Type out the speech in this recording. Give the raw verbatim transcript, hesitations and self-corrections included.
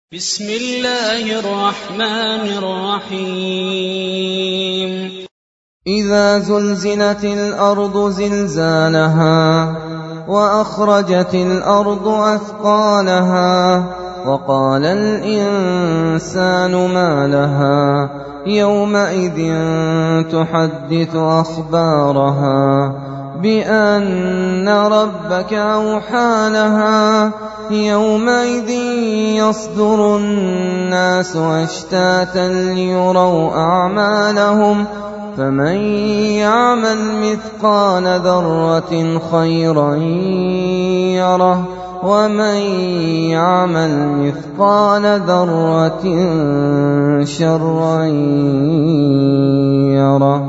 بسم الله الرحمن الرحيم إذا زلزلت الأرض زلزالها وأخرجت الأرض أثقالها وقال الإنسان ما لها يومئذ تحدث أخبارها بأن ربك أوحى لها يومئذ يصدر الناس أشتاتا ليروا أعمالهم فمن يعمل مثقال ذرة خيرا يره ومن يعمل مثقال ذرة شرا يره.